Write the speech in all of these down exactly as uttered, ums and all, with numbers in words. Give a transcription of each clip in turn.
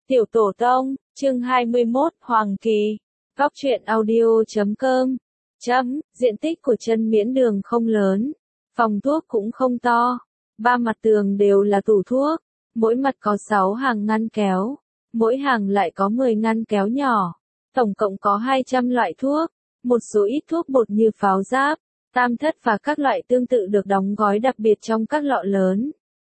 Tiểu Tổ Tông, chương hai mươi mốt, Hoàng Kỳ. Góc truyện audio chấm com. Chấm, diện tích của chân miễn đường không lớn. Phòng thuốc cũng không to. Ba mặt tường đều là tủ thuốc. Mỗi mặt có sáu hàng ngăn kéo. Mỗi hàng lại có mười ngăn kéo nhỏ. Tổng cộng có hai trăm loại thuốc. Một số ít thuốc bột như pháo giáp, tam thất và các loại tương tự được đóng gói đặc biệt trong các lọ lớn.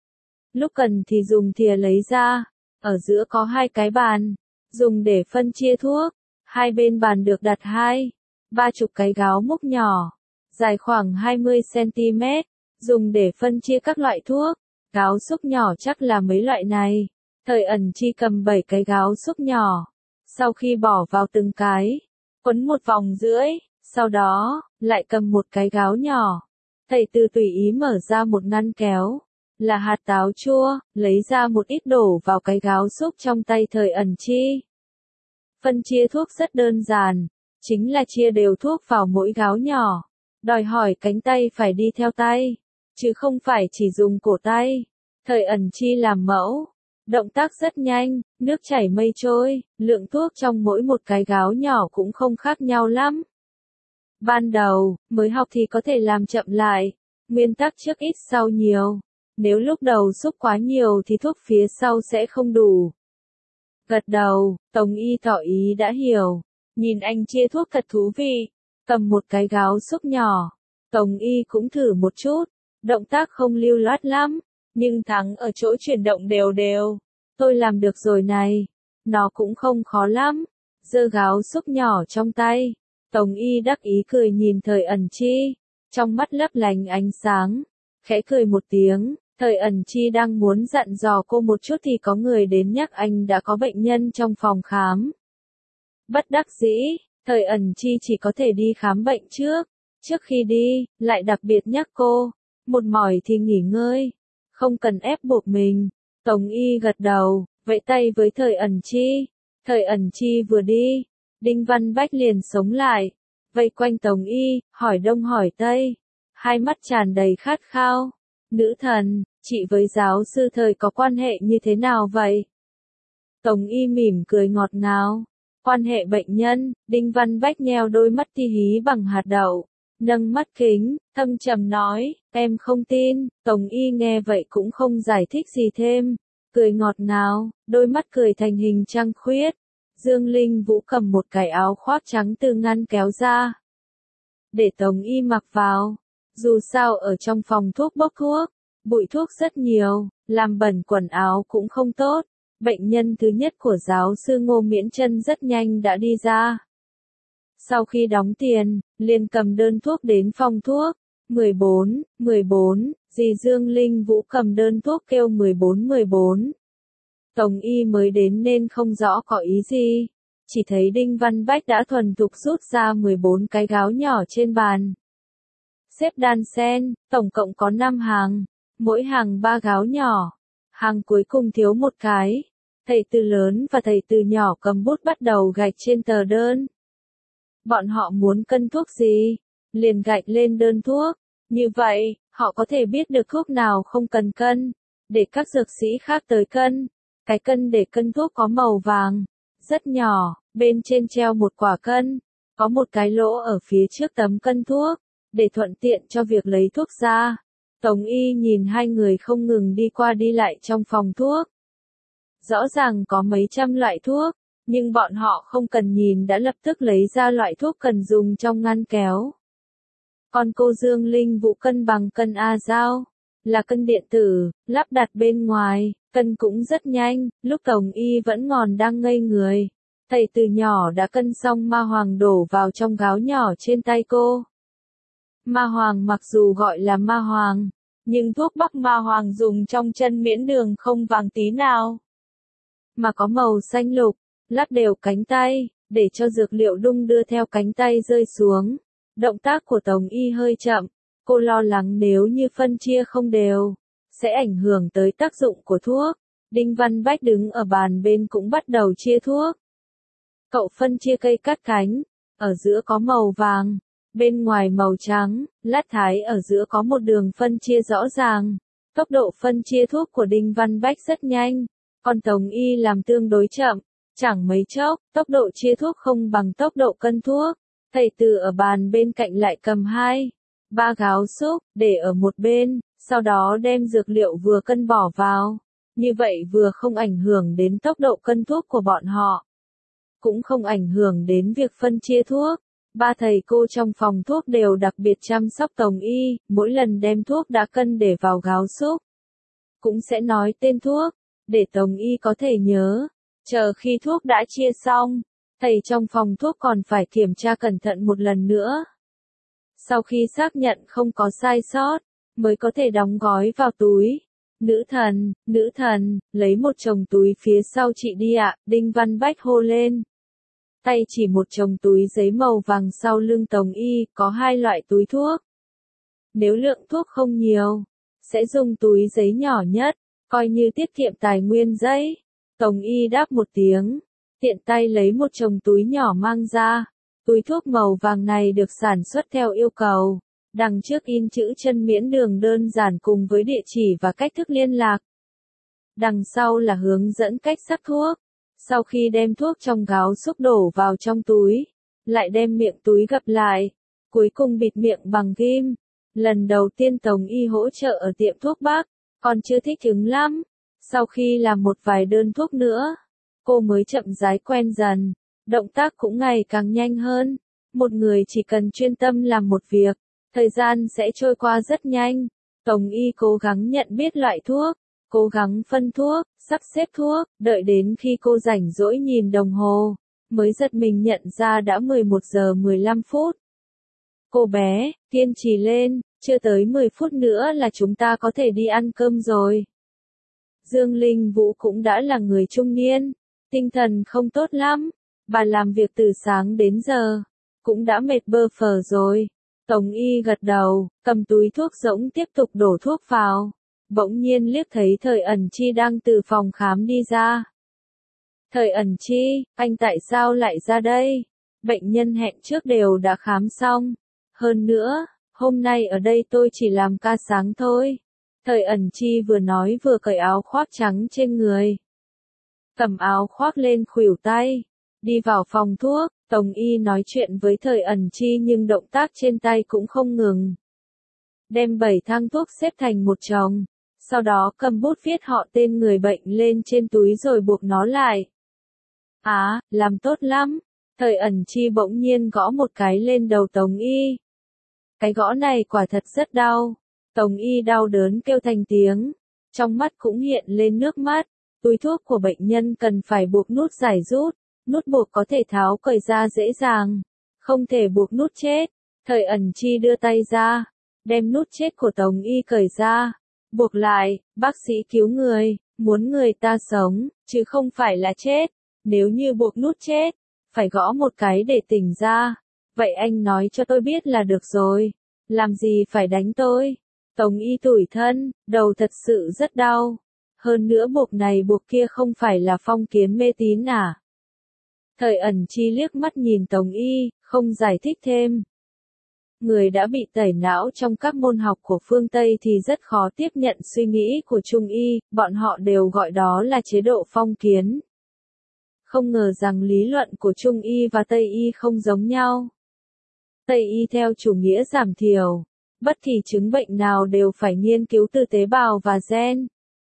Lúc cần thì dùng thìa lấy ra. Ở giữa có hai cái bàn, dùng để phân chia thuốc. Hai bên bàn được đặt hai, ba chục cái gáo múc nhỏ, dài khoảng hai mươi xăng ti mét, dùng để phân chia các loại thuốc. Gáo xúc nhỏ chắc là mấy loại này. Thời ẩn chi cầm bảy cái gáo xúc nhỏ. Sau khi bỏ vào từng cái, quấn một vòng rưỡi, sau đó, lại cầm một cái gáo nhỏ. Thầy Từ tùy ý mở ra một ngăn kéo. Là hạt táo chua, lấy ra một ít đổ vào cái gáo xúc trong tay Thời ẩn chi. Phân chia thuốc rất đơn giản, chính là chia đều thuốc vào mỗi gáo nhỏ. Đòi hỏi cánh tay phải đi theo tay, chứ không phải chỉ dùng cổ tay. Thời ẩn chi làm mẫu, động tác rất nhanh, nước chảy mây trôi, lượng thuốc trong mỗi một cái gáo nhỏ cũng không khác nhau lắm. Ban đầu, mới học thì có thể làm chậm lại, nguyên tắc trước ít sau nhiều. Nếu lúc đầu xúc quá nhiều thì thuốc phía sau sẽ không đủ. Gật đầu, Tống Y tỏ ý đã hiểu. Nhìn anh chia thuốc thật thú vị. Cầm một cái gáo xúc nhỏ. Tống Y cũng thử một chút. Động tác không lưu loát lắm. Nhưng thắng ở chỗ chuyển động đều đều. Tôi làm được rồi này. Nó cũng không khó lắm. Giơ gáo xúc nhỏ trong tay. Tống Y đắc ý cười nhìn Thời ẩn chi. Trong mắt lấp lánh ánh sáng. Khẽ cười một tiếng. Thời ẩn chi đang muốn dặn dò cô một chút thì có người đến nhắc anh đã có bệnh nhân trong phòng khám. Bất đắc dĩ, Thời ẩn chi chỉ có thể đi khám bệnh trước. Trước khi đi, lại đặc biệt nhắc cô, một mỏi thì nghỉ ngơi, không cần ép buộc mình. Tống Y gật đầu, vẫy tay với Thời ẩn chi. Thời ẩn chi vừa đi, Đinh Văn Bách liền sống lại, vây quanh Tống Y, hỏi đông hỏi tây, hai mắt tràn đầy khát khao. Nữ thần, chị với giáo sư Thời có quan hệ như thế nào vậy? Tống Y mỉm cười ngọt ngào. Quan hệ bệnh nhân, Đinh Văn Bách nheo đôi mắt ti hí bằng hạt đậu, nâng mắt kính, thâm trầm nói, em không tin. Tống Y nghe vậy cũng không giải thích gì thêm, cười ngọt ngào, đôi mắt cười thành hình trăng khuyết. Dương Linh Vũ cầm một cái áo khoác trắng từ ngăn kéo ra, để Tống Y mặc vào. Dù sao ở trong phòng thuốc bốc thuốc, bụi thuốc rất nhiều, làm bẩn quần áo cũng không tốt. Bệnh nhân thứ nhất của giáo sư Ngô Miễn Chân rất nhanh đã đi ra. Sau khi đóng tiền, liền cầm đơn thuốc đến phòng thuốc. mười bốn, mười bốn, dì Dương Linh Vũ cầm đơn thuốc kêu mười bốn mười bốn. Tống Y mới đến nên không rõ có ý gì. Chỉ thấy Đinh Văn Bách đã thuần thục rút ra mười bốn cái gáo nhỏ trên bàn. Xếp đan sen, tổng cộng có năm hàng, mỗi hàng ba gáo nhỏ. Hàng cuối cùng thiếu một cái. Thầy Từ lớn và thầy Từ nhỏ cầm bút bắt đầu gạch trên tờ đơn. Bọn họ muốn cân thuốc gì, liền gạch lên đơn thuốc. Như vậy, họ có thể biết được thuốc nào không cần cân, để các dược sĩ khác tới cân. Cái cân để cân thuốc có màu vàng, rất nhỏ, bên trên treo một quả cân, có một cái lỗ ở phía trước tấm cân thuốc, để thuận tiện cho việc lấy thuốc ra. Tống Y nhìn hai người không ngừng đi qua đi lại trong phòng thuốc. Rõ ràng có mấy trăm loại thuốc, nhưng bọn họ không cần nhìn đã lập tức lấy ra loại thuốc cần dùng trong ngăn kéo. Còn cô Dương Linh Vũ cân bằng cân A dao, là cân điện tử, lắp đặt bên ngoài, cân cũng rất nhanh. Lúc Tống Y vẫn còn đang ngây người, thầy Từ nhỏ đã cân xong ma hoàng đổ vào trong gáo nhỏ trên tay cô. Ma hoàng mặc dù gọi là ma hoàng, nhưng thuốc bắc ma hoàng dùng trong chân miễn đường không vàng tí nào, mà có màu xanh lục, lắc đều cánh tay, để cho dược liệu đung đưa theo cánh tay rơi xuống. Động tác của Tống Y hơi chậm, cô lo lắng nếu như phân chia không đều, sẽ ảnh hưởng tới tác dụng của thuốc. Đinh Văn Bách đứng ở bàn bên cũng bắt đầu chia thuốc. Cậu phân chia cây cắt cánh, ở giữa có màu vàng, bên ngoài màu trắng, lát thái ở giữa có một đường phân chia rõ ràng. Tốc độ phân chia thuốc của Đinh Văn Bách rất nhanh, Còn Tống y làm tương đối chậm, chẳng mấy chốc, tốc độ chia thuốc không bằng tốc độ cân thuốc. Thầy từ ở bàn bên cạnh lại cầm hai, ba gáo xúc, để ở một bên, sau đó đem dược liệu vừa cân bỏ vào. Như vậy vừa không ảnh hưởng đến tốc độ cân thuốc của bọn họ, cũng không ảnh hưởng đến việc phân chia thuốc. Ba thầy cô trong phòng thuốc đều đặc biệt chăm sóc Tống y, mỗi lần đem thuốc đã cân để vào gáo xúc, cũng sẽ nói tên thuốc, để Tống y có thể nhớ. Chờ khi thuốc đã chia xong, thầy trong phòng thuốc còn phải kiểm tra cẩn thận một lần nữa. Sau khi xác nhận không có sai sót, mới có thể đóng gói vào túi. Nữ thần, nữ thần, lấy một chồng túi phía sau chị đi ạ, Đinh Văn Bách hô lên. Tay chỉ một chồng túi giấy màu vàng sau lưng Tống y, có hai loại túi thuốc. Nếu lượng thuốc không nhiều, sẽ dùng túi giấy nhỏ nhất, coi như tiết kiệm tài nguyên giấy. Tống y đáp một tiếng, tiện tay lấy một chồng túi nhỏ mang ra. Túi thuốc màu vàng này được sản xuất theo yêu cầu. Đằng trước in chữ Chân Miễn Đường đơn giản cùng với địa chỉ và cách thức liên lạc. Đằng sau là hướng dẫn cách sắc thuốc. Sau khi đem thuốc trong gáo xúc đổ vào trong túi, lại đem miệng túi gập lại, cuối cùng bịt miệng bằng ghim. Lần đầu tiên Tống y hỗ trợ ở tiệm thuốc Bắc, còn chưa thích ứng lắm. Sau khi làm một vài đơn thuốc nữa, cô mới chậm rãi quen dần, động tác cũng ngày càng nhanh hơn. Một người chỉ cần chuyên tâm làm một việc, thời gian sẽ trôi qua rất nhanh. Tống y cố gắng nhận biết loại thuốc, cố gắng phân thuốc, sắp xếp thuốc, đợi đến khi cô rảnh rỗi nhìn đồng hồ, mới giật mình nhận ra đã mười một giờ mười lăm phút. Cô bé, kiên trì lên, chưa tới mười phút nữa là chúng ta có thể đi ăn cơm rồi. Dương Linh Vũ cũng đã là người trung niên, tinh thần không tốt lắm, bà làm việc từ sáng đến giờ, cũng đã mệt bơ phờ rồi. Tống y gật đầu, cầm túi thuốc rỗng tiếp tục đổ thuốc vào, bỗng nhiên liếc thấy Thời Ẩn Chi đang từ phòng khám đi ra. Thời Ẩn Chi, anh tại sao lại ra đây? Bệnh nhân hẹn trước đều đã khám xong. Hơn nữa, hôm nay ở đây tôi chỉ làm ca sáng thôi. Thời Ẩn Chi vừa nói vừa cởi áo khoác trắng trên người. Cầm áo khoác lên khuỷu tay, đi vào phòng thuốc. Tống y nói chuyện với Thời Ẩn Chi nhưng động tác trên tay cũng không ngừng. Đem bảy thang thuốc xếp thành một chồng, sau đó cầm bút viết họ tên người bệnh lên trên túi rồi buộc nó lại. Á, à, làm tốt lắm. Thời Ẩn Chi bỗng nhiên gõ một cái lên đầu Tống y. Cái gõ này quả thật rất đau. Tống y đau đớn kêu thành tiếng, trong mắt cũng hiện lên nước mắt. Túi thuốc của bệnh nhân cần phải buộc nút giải rút. Nút buộc có thể tháo cởi ra dễ dàng, không thể buộc nút chết. Thời Ẩn Chi đưa tay ra, đem nút chết của Tống y cởi ra, buộc lại. Bác sĩ cứu người, muốn người ta sống, chứ không phải là chết. Nếu như buộc nút chết, phải gõ một cái để tỉnh ra. Vậy anh nói cho tôi biết là được rồi, làm gì phải đánh tôi. Tống y tủi thân, đầu thật sự rất đau. Hơn nữa buộc này buộc kia không phải là phong kiến mê tín à? Thời Ẩn Chi liếc mắt nhìn Tống y, không giải thích thêm. Người đã bị tẩy não trong các môn học của phương Tây thì rất khó tiếp nhận suy nghĩ của Trung y, bọn họ đều gọi đó là chế độ phong kiến. Không ngờ rằng lý luận của Trung y và Tây y không giống nhau. Tây y theo chủ nghĩa giảm thiểu, bất kỳ chứng bệnh nào đều phải nghiên cứu từ tế bào và gen.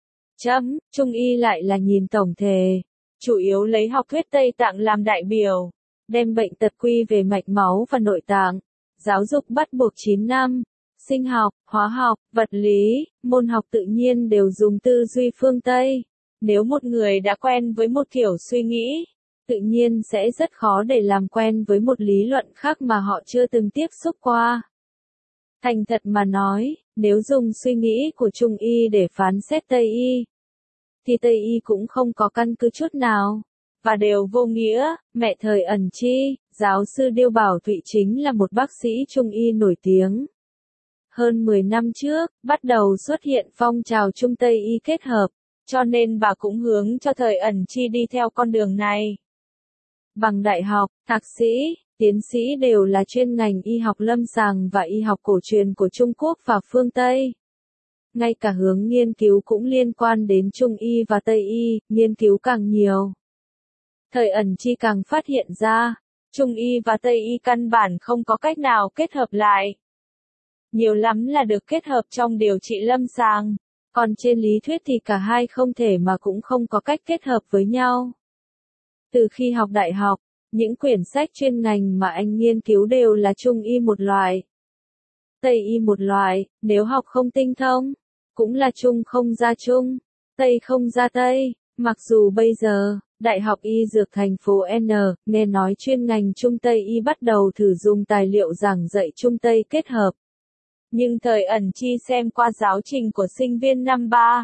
Chấm, Trung y lại là nhìn tổng thể, chủ yếu lấy học thuyết Tây Tạng làm đại biểu, đem bệnh tật quy về mạch máu và nội tạng. Giáo dục bắt buộc chín năm, sinh học, hóa học, vật lý, môn học tự nhiên đều dùng tư duy phương Tây. Nếu một người đã quen với một kiểu suy nghĩ, tự nhiên sẽ rất khó để làm quen với một lý luận khác mà họ chưa từng tiếp xúc qua. Thành thật mà nói, nếu dùng suy nghĩ của Trung y để phán xét Tây y, thì Tây y cũng không có căn cứ chút nào, và đều vô nghĩa. Mẹ Thời Ẩn Chi, giáo sư Điêu Bảo Thụy chính là một bác sĩ Trung y nổi tiếng. Hơn mười năm trước, bắt đầu xuất hiện phong trào Trung Tây y kết hợp, cho nên bà cũng hướng cho Thời Ẩn Chi đi theo con đường này. Bằng đại học, thạc sĩ, tiến sĩ đều là chuyên ngành y học lâm sàng và y học cổ truyền của Trung Quốc và phương Tây. ngay cả hướng nghiên cứu cũng liên quan đến Trung y và Tây y, nghiên cứu càng nhiều. Thời ẩn chi càng phát hiện ra, Trung y và Tây y căn bản không có cách nào kết hợp lại. Nhiều lắm là được kết hợp trong điều trị lâm sàng, còn trên lý thuyết thì cả hai không thể mà cũng không có cách kết hợp với nhau. Từ khi học đại học, những quyển sách chuyên ngành mà anh nghiên cứu đều là Trung y một loại, Tây y một loại, nếu học không tinh thông, cũng là Trung không ra Trung, Tây không ra Tây. Mặc dù bây giờ, Đại học Y Dược thành phố N, nghe nói chuyên ngành Trung Tây y bắt đầu thử dùng tài liệu giảng dạy Trung Tây kết hợp. Nhưng thời ẩn chi xem qua giáo trình của sinh viên năm ba.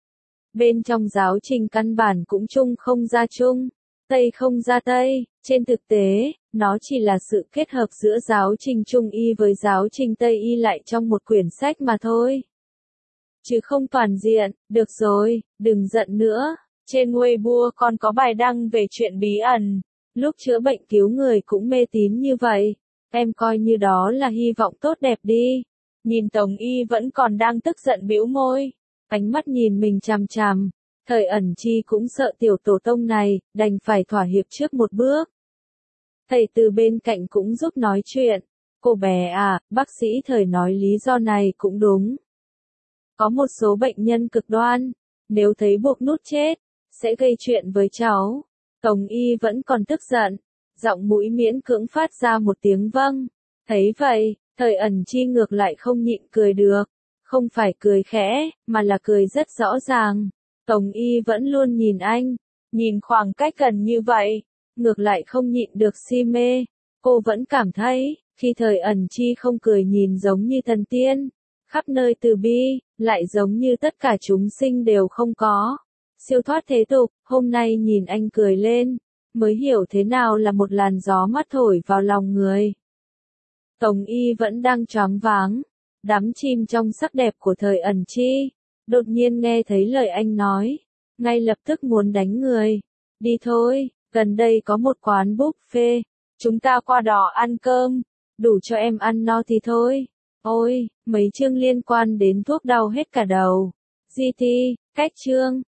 Bên trong giáo trình căn bản cũng Trung không ra Trung, Tây không ra Tây, trên thực tế, nó chỉ là sự kết hợp giữa giáo trình Trung y với giáo trình Tây y lại trong một quyển sách mà thôi. Chứ không toàn diện. Được rồi, đừng giận nữa. Trên Weibo còn có bài đăng về chuyện bí ẩn, lúc chữa bệnh cứu người cũng mê tín như vậy. Em coi như đó là hy vọng tốt đẹp đi. Nhìn Tống Y vẫn còn đang tức giận bĩu môi, ánh mắt nhìn mình chằm chằm. Thời ẩn chi cũng sợ tiểu tổ tông này, đành phải thỏa hiệp trước một bước. Thầy từ bên cạnh cũng giúp nói chuyện. Cô bé à, bác sĩ thời nói lý do này cũng đúng. Có một số bệnh nhân cực đoan, nếu thấy buộc nút chết, sẽ gây chuyện với cháu. Tống Y vẫn còn tức giận, giọng mũi miễn cưỡng phát ra một tiếng vâng. Thấy vậy, thời ẩn chi ngược lại không nhịn cười được. Không phải cười khẽ, mà là cười rất rõ ràng. Tống Y vẫn luôn nhìn anh, nhìn khoảng cách gần như vậy, ngược lại không nhịn được si mê. Cô vẫn cảm thấy, khi thời ẩn chi không cười nhìn giống như thần tiên, khắp nơi từ bi, lại giống như tất cả chúng sinh đều không có. Siêu thoát thế tục, hôm nay nhìn anh cười lên, mới hiểu thế nào là một làn gió mát thổi vào lòng người. Tống Y vẫn đang choáng váng, đắm chìm trong sắc đẹp của thời ẩn chi. Đột nhiên nghe thấy lời anh nói, ngay lập tức muốn đánh người. Đi thôi, gần đây có một quán buffet, chúng ta qua đó ăn cơm, đủ cho em ăn no thì thôi. Ôi, mấy chương liên quan đến thuốc đau hết cả đầu. giê tê, cách chương.